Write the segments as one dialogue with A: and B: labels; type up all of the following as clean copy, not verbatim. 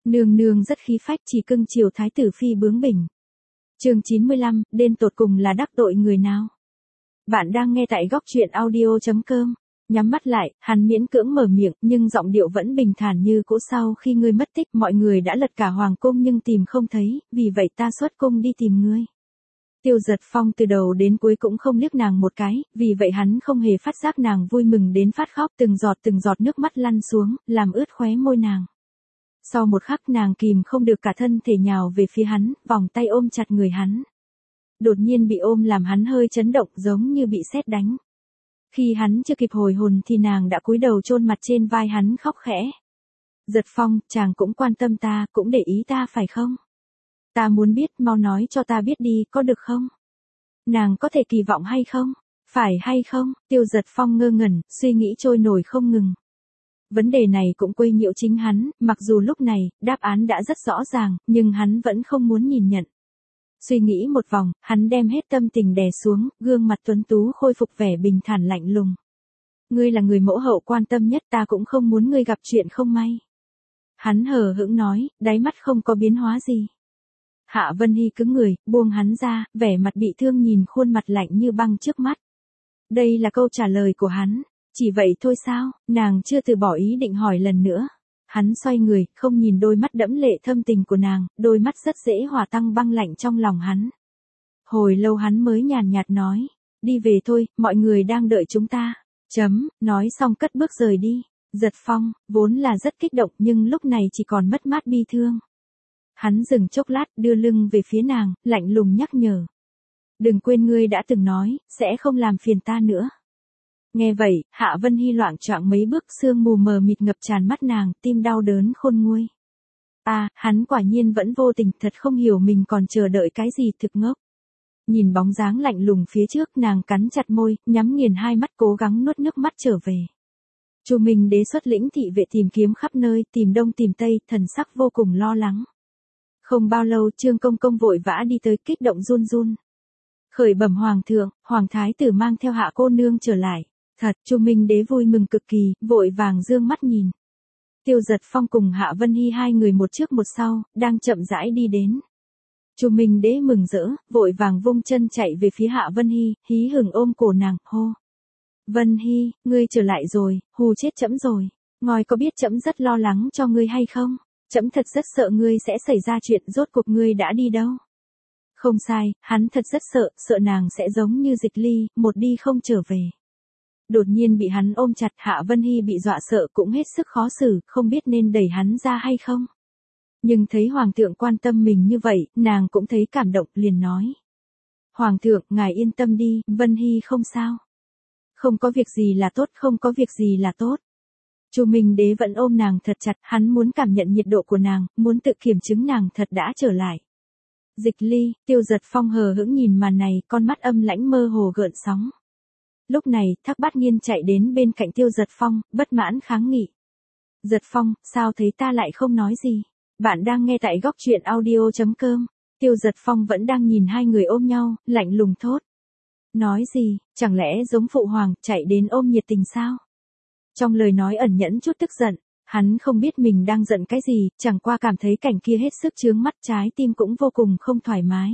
A: Nương nương rất khí phách chỉ cưng chiều thái tử phi bướng bỉnh. Chương 95, đến tột cùng là đắc tội người nào? Bạn đang nghe tại góc truyện audio.com. Nhắm mắt lại, hắn miễn cưỡng mở miệng, nhưng giọng điệu vẫn bình thản như cũ. Sau khi ngươi mất tích, mọi người đã lật cả hoàng cung nhưng tìm không thấy, vì vậy ta xuất cung đi tìm ngươi. Tiêu Giật Phong từ đầu đến cuối cũng không liếc nàng một cái, vì vậy hắn không hề phát giác nàng vui mừng đến phát khóc, từng giọt nước mắt lăn xuống, làm ướt khóe môi nàng. Sau một khắc nàng kìm không được cả thân thể nhào về phía hắn, vòng tay ôm chặt người hắn. Đột nhiên bị ôm làm hắn hơi chấn động giống như bị sét đánh. Khi hắn chưa kịp hồi hồn thì nàng đã cúi đầu chôn mặt trên vai hắn khóc khẽ. Giật Phong, chàng cũng quan tâm ta, cũng để ý ta phải không? Ta muốn biết, mau nói cho ta biết đi, có được không? Nàng có thể kỳ vọng hay không? Phải hay không? Tiêu Giật Phong ngơ ngẩn, suy nghĩ trôi nổi không ngừng. Vấn đề này cũng quấy nhiễu chính hắn, mặc dù lúc này, đáp án đã rất rõ ràng, nhưng hắn vẫn không muốn nhìn nhận. Suy nghĩ một vòng, hắn đem hết tâm tình đè xuống, gương mặt tuấn tú khôi phục vẻ bình thản lạnh lùng. Ngươi là người mẫu hậu quan tâm nhất, ta cũng không muốn ngươi gặp chuyện không may. Hắn hờ hững nói, đáy mắt không có biến hóa gì. Hạ Vân Hy cứng người, buông hắn ra, vẻ mặt bị thương nhìn khuôn mặt lạnh như băng trước mắt. Đây là câu trả lời của hắn. Chỉ vậy thôi sao? Nàng chưa từ bỏ ý định hỏi lần nữa. Hắn xoay người, không nhìn đôi mắt đẫm lệ thâm tình của nàng, đôi mắt rất dễ hòa tăng băng lạnh trong lòng hắn. Hồi lâu hắn mới nhàn nhạt nói, đi về thôi, mọi người đang đợi chúng ta. Nói xong cất bước rời đi. Giật Phong, vốn là rất kích động nhưng lúc này chỉ còn mất mát bi thương. Hắn dừng chốc lát, đưa lưng về phía nàng, lạnh lùng nhắc nhở. Đừng quên ngươi đã từng nói, sẽ không làm phiền ta nữa. Nghe vậy, Hạ Vân Hy loạng choạng mấy bước, sương mù mờ mịt ngập tràn mắt nàng, tim đau đớn khôn nguôi. Hắn quả nhiên vẫn vô tình, thật không hiểu mình còn chờ đợi cái gì, thực ngốc. Nhìn bóng dáng lạnh lùng phía trước, nàng cắn chặt môi, nhắm nghiền hai mắt cố gắng nuốt nước mắt trở về. Chu Minh Đế xuất lĩnh thị vệ tìm kiếm khắp nơi, tìm đông tìm tây, thần sắc vô cùng lo lắng. Không bao lâu Trương Công Công vội vã đi tới, kích động run run. Khởi bẩm hoàng thượng, hoàng thái tử mang theo Hạ cô nương trở lại. Thật, Chu Minh Đế vui mừng cực kỳ, vội vàng dương mắt nhìn. Tiêu Giật Phong cùng Hạ Vân Hy hai người một trước một sau, đang chậm rãi đi đến. Chu Minh Đế mừng rỡ, vội vàng vung chân chạy về phía Hạ Vân Hy, hí hửng ôm cổ nàng, hô. Vân Hy, ngươi trở lại rồi, hù chết trẫm rồi. Ngài có biết trẫm rất lo lắng cho ngươi hay không? Trẫm thật rất sợ ngươi sẽ xảy ra chuyện, rốt cuộc ngươi đã đi đâu? Không sai, hắn thật rất sợ nàng sẽ giống như Dịch Ly, một đi không trở về. Đột nhiên bị hắn ôm chặt, Hạ Vân Hy bị dọa sợ cũng hết sức khó xử, không biết nên đẩy hắn ra hay không. Nhưng thấy hoàng thượng quan tâm mình như vậy, nàng cũng thấy cảm động, liền nói. Hoàng thượng, ngài yên tâm đi, Vân Hy không sao. Không có việc gì là tốt, không có việc gì là tốt. Chu Minh Đế vẫn ôm nàng thật chặt, hắn muốn cảm nhận nhiệt độ của nàng, muốn tự kiểm chứng nàng thật đã trở lại. Dịch Ly, Tiêu Giật Phong hờ hững nhìn màn này, con mắt âm lãnh mơ hồ gợn sóng. Lúc này, Thác Bát Nghiên chạy đến bên cạnh Tiêu Giật Phong, bất mãn kháng nghị. Giật Phong, sao thấy ta lại không nói gì? Bạn đang nghe tại góc truyện audio.com. Tiêu Giật Phong vẫn đang nhìn hai người ôm nhau, lạnh lùng thốt. Nói gì, chẳng lẽ giống phụ hoàng, chạy đến ôm nhiệt tình sao? Trong lời nói ẩn nhẫn chút tức giận, hắn không biết mình đang giận cái gì, chẳng qua cảm thấy cảnh kia hết sức chướng mắt, trái tim cũng vô cùng không thoải mái.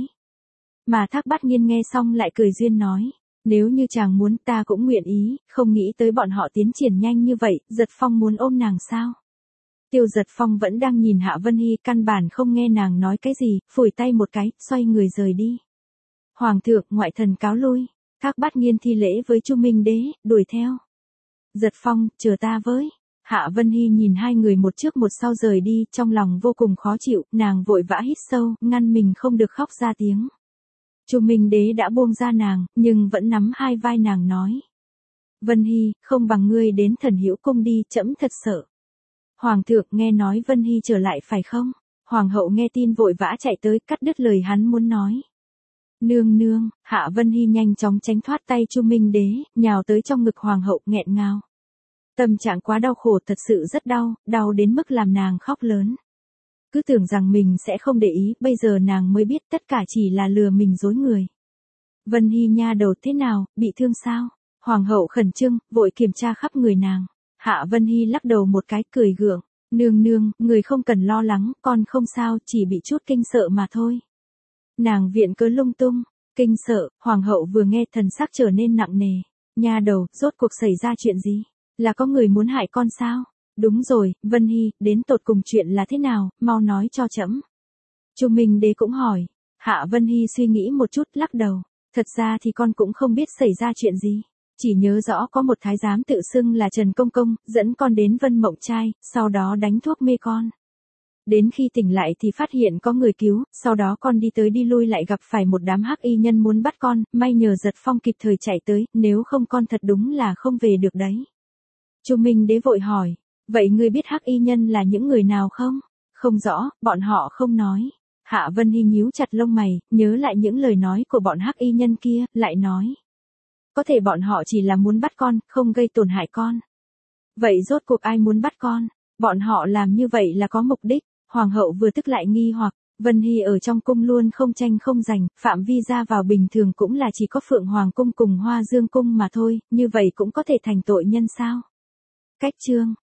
A: Mà Thác Bát Nghiên nghe xong lại cười duyên nói. Nếu như chàng muốn ta cũng nguyện ý, không nghĩ tới bọn họ tiến triển nhanh như vậy, Giật Phong muốn ôm nàng sao? Tiêu Giật Phong vẫn đang nhìn Hạ Vân Hy, căn bản không nghe nàng nói cái gì, phủi tay một cái, xoay người rời đi. Hoàng thượng, ngoại thần cáo lui. Thác Bát Nghiên thi lễ với Chu Minh Đế, đuổi theo. Giật Phong, chờ ta với. Hạ Vân Hy nhìn hai người một trước một sau rời đi, trong lòng vô cùng khó chịu, nàng vội vã hít sâu, ngăn mình không được khóc ra tiếng. Chu Minh Đế đã buông ra nàng, nhưng vẫn nắm hai vai nàng nói. Vân Hy, không bằng ngươi đến Thần Hữu Cung đi, trẫm thật sợ. Hoàng thượng, nghe nói Vân Hy trở lại phải không? Hoàng hậu nghe tin vội vã chạy tới, cắt đứt lời hắn muốn nói. Nương nương, Hạ Vân Hy nhanh chóng tránh thoát tay Chu Minh Đế, nhào tới trong ngực hoàng hậu, nghẹn ngào. Tâm trạng quá đau khổ, thật sự rất đau, đau đến mức làm nàng khóc lớn. Cứ tưởng rằng mình sẽ không để ý, bây giờ nàng mới biết tất cả chỉ là lừa mình dối người. Vân Hy nha đầu thế nào, bị thương sao? Hoàng hậu khẩn trương, vội kiểm tra khắp người nàng. Hạ Vân Hy lắc đầu một cái, cười gượng. Nương nương, người không cần lo lắng, con không sao, chỉ bị chút kinh sợ mà thôi. Nàng viện cớ lung tung, kinh sợ, hoàng hậu vừa nghe thần sắc trở nên nặng nề. Nha đầu, rốt cuộc xảy ra chuyện gì? Là có người muốn hại con sao? Đúng rồi, Vân Hy, đến tột cùng chuyện là thế nào, mau nói cho trẫm. Chu Minh Đế cũng hỏi. Hạ Vân Hy suy nghĩ một chút, lắc đầu. Thật ra thì con cũng không biết xảy ra chuyện gì. Chỉ nhớ rõ có một thái giám tự xưng là Trần Công Công, dẫn con đến Vân Mộng Trai, sau đó đánh thuốc mê con. Đến khi tỉnh lại thì phát hiện có người cứu, sau đó con đi tới đi lui lại gặp phải một đám hắc y nhân muốn bắt con, may nhờ Giật Phong kịp thời chạy tới, nếu không con thật đúng là không về được đấy. Chu Minh Đế vội hỏi, vậy ngươi biết hắc y nhân là những người nào không? Không rõ, bọn họ không nói. Hạ Vân Hy nhíu chặt lông mày, nhớ lại những lời nói của bọn hắc y nhân kia, lại nói. Có thể bọn họ chỉ là muốn bắt con, không gây tổn hại con. Vậy rốt cuộc ai muốn bắt con? Bọn họ làm như vậy là có mục đích. Hoàng hậu vừa tức lại nghi hoặc, Vân Hy ở trong cung luôn không tranh không giành, phạm vi ra vào bình thường cũng là chỉ có Phượng Hoàng cung cùng Hoa Dương cung mà thôi, như vậy cũng có thể thành tội nhân sao? Cách chương